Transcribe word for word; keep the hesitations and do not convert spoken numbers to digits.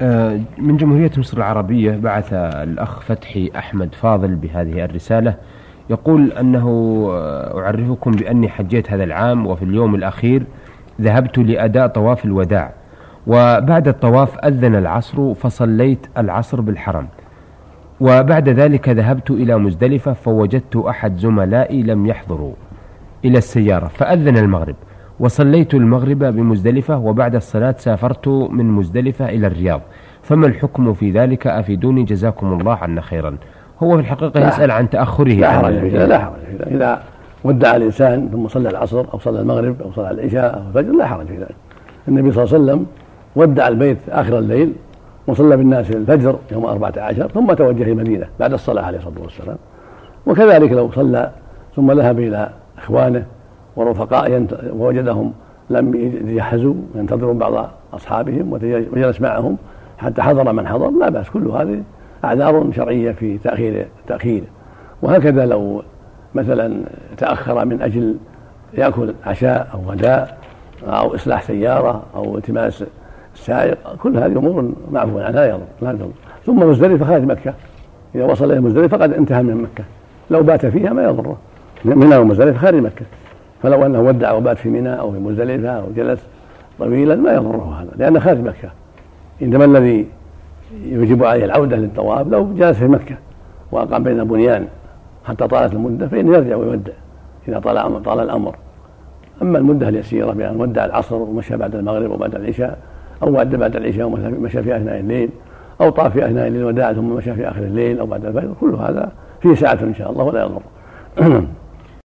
من جمهورية مصر العربية بعث الأخ فتحي أحمد فاضل بهذه الرسالة، يقول أنه أعرفكم بأني حجيت هذا العام، وفي اليوم الأخير ذهبت لأداء طواف الوداع، وبعد الطواف أذن العصر فصليت العصر بالحرم، وبعد ذلك ذهبت إلى مزدلفة فوجدت أحد زملائي لم يحضروا إلى السيارة فأذن المغرب، وصليت المغرب بمزدلفة، وبعد الصلاة سافرت من مزدلفة إلى الرياض، فما الحكم في ذلك؟ أفيدوني جزاكم الله عنا خيرا. هو في الحقيقة يسأل عن تأخره. لا حرج فيه، لا حرج فيه. إذا ودع الإنسان ثم صلى العصر أو صلى المغرب أو صلى العشاء أو الفجر لا حرج في ذلك. النبي صلى الله عليه وسلم ودع البيت آخر الليل وصلى بالناس الفجر يوم أربعة عشر ثم توجه إلى المدينة بعد الصلاة عليه الصلاة والسلام. وكذلك لو صلى ثم ذهب إلى إخوانه ورفقاء ووجدهم لم يجهزوا ينتظرون بعض أصحابهم وجلس معهم حتى حضر من حضر لا بأس، كل هذه أعذار شرعية في تأخير تأخير. وهكذا لو مثلا تأخر من أجل يأكل عشاء أو غداء أو إصلاح سيارة أو التماس السائق، كل هذه أمور معفو عنها لا يضر لا يضر. ثم مزدلفة خارج مكة، إذا وصل إلى مزدلفة فقد انتهى من مكة، لو بات فيها ما يضره، منى ومزدلفة خارج مكة، فلو أنه ودع وبات في منى أو في مزدلفة أو جلس طويلا ما يضره هذا لأنه خارج مكة. إنما الذي يجب عليه العودة للطواف لو جلس في مكة وأقام بين بنيان حتى طالت المدة فإنه يرجع ويودع إذا طال طال الأمر. أما المدة اليسيرة بأن ودع العصر ومشى بعد المغرب وبعد العشاء أو ودع بعد العشاء ومشى في أثناء الليل أو طاف في أثناء الليل وداع ثم مشى في آخر الليل أو بعد الفجر، كل هذا فيه ساعة إن شاء الله ولا يضر.